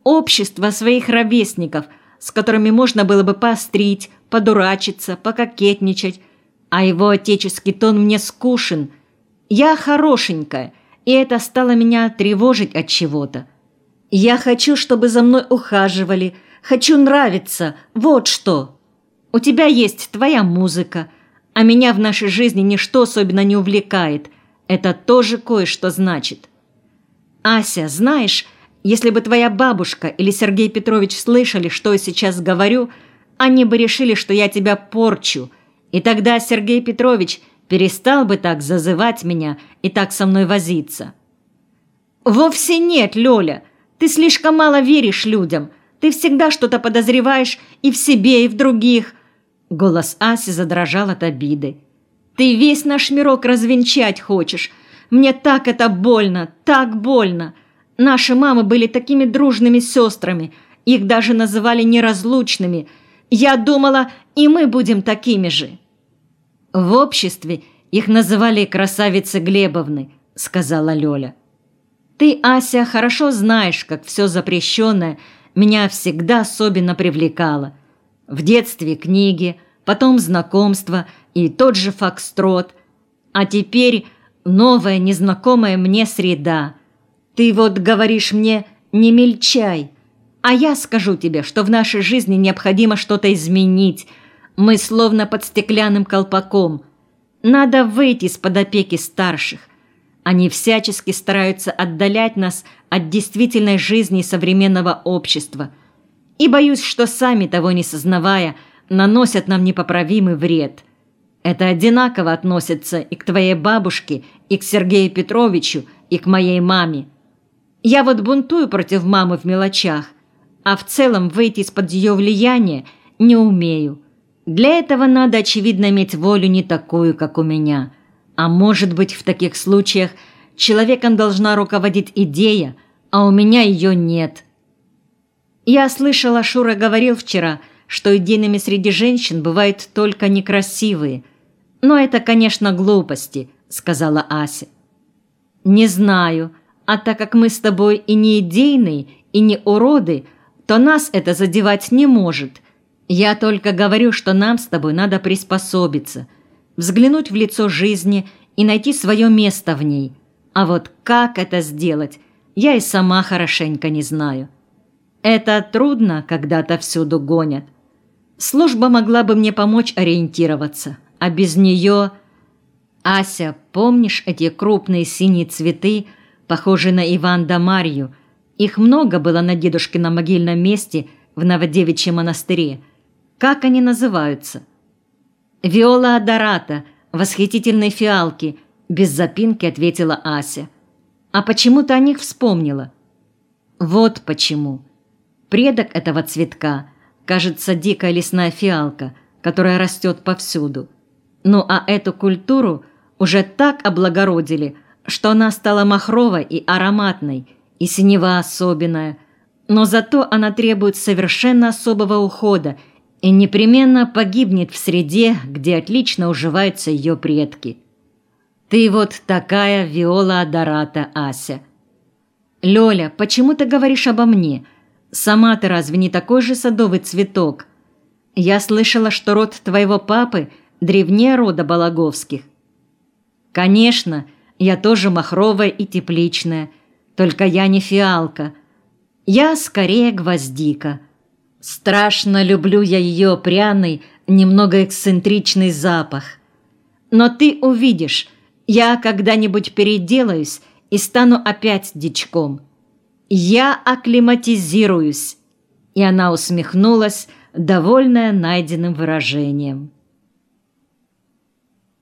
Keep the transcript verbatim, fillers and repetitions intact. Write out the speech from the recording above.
общество своих ровесников, с которыми можно было бы поострить, подурачиться, пококетничать, а его отеческий тон мне скучен. Я хорошенькая, и это стало меня тревожить от чего-то. Я хочу, чтобы за мной ухаживали, хочу нравиться, вот что. У тебя есть твоя музыка, а меня в нашей жизни ничто особенно не увлекает. Это тоже кое-что значит. Ася, знаешь, если бы твоя бабушка или Сергей Петрович слышали, что я сейчас говорю, они бы решили, что я тебя порчу, и тогда Сергей Петрович перестал бы так зазывать меня и так со мной возиться. Вовсе нет, Лёля, ты слишком мало веришь людям, ты всегда что-то подозреваешь и в себе, и в других. Голос Аси задрожал от обиды. Ты весь наш мирок развенчать хочешь. Мне так это больно, так больно. Наши мамы были такими дружными сестрами, их даже называли неразлучными. Я думала, и мы будем такими же. В обществе их называли красавицы Глебовны, сказала Лёля. Ты, Ася, хорошо знаешь, как все запрещенное меня всегда особенно привлекало. В детстве книги, потом знакомства и тот же фокстрот, а теперь новая незнакомая мне среда. Ты вот говоришь мне «не мельчай», а я скажу тебе, что в нашей жизни необходимо что-то изменить. Мы словно под стеклянным колпаком. Надо выйти из-под опеки старших. Они всячески стараются отдалять нас от действительной жизни современного общества. И боюсь, что сами, того не сознавая, наносят нам непоправимый вред. Это одинаково относится и к твоей бабушке, и к Сергею Петровичу, и к моей маме. Я вот бунтую против мамы в мелочах, а в целом выйти из-под ее влияния не умею. Для этого надо, очевидно, иметь волю не такую, как у меня. А может быть, в таких случаях человеком должна руководить идея, а у меня ее нет. Я слышала, Шура говорил вчера, что идейными среди женщин бывают только некрасивые. Но это, конечно, глупости, сказала Ася. Не знаю, а так как мы с тобой и не идейные, и не уроды, то нас это задевать не может. Я только говорю, что нам с тобой надо приспособиться, взглянуть в лицо жизни и найти свое место в ней. А вот как это сделать, я и сама хорошенько не знаю. Это трудно, когда отовсюду гонят. Служба могла бы мне помочь ориентироваться, а без нее... Ася, помнишь эти крупные синие цветы, похожие на Иван да Марью? Их много было на дедушкином могильном месте в Новодевичьем монастыре. Как они называются? «Виола адората, восхитительные фиалки», – без запинки ответила Ася. «А почему ты о них вспомнила?» «Вот почему. Предок этого цветка, кажется, дикая лесная фиалка, которая растет повсюду. Ну а эту культуру уже так облагородили, что она стала махровой и ароматной, и синева особенная, но зато она требует совершенно особого ухода и непременно погибнет в среде, где отлично уживаются ее предки. Ты вот такая Виола адората, Ася. Лёля, почему ты говоришь обо мне? Сама ты разве не такой же садовый цветок? Я слышала, что род твоего папы древнее рода Балаговских. Конечно, я тоже махровая и тепличная, только я не фиалка. Я скорее гвоздика. Страшно люблю я ее пряный, немного эксцентричный запах. Но ты увидишь, я когда-нибудь переделаюсь и стану опять дичком. Я акклиматизируюсь. И она усмехнулась, довольная найденным выражением.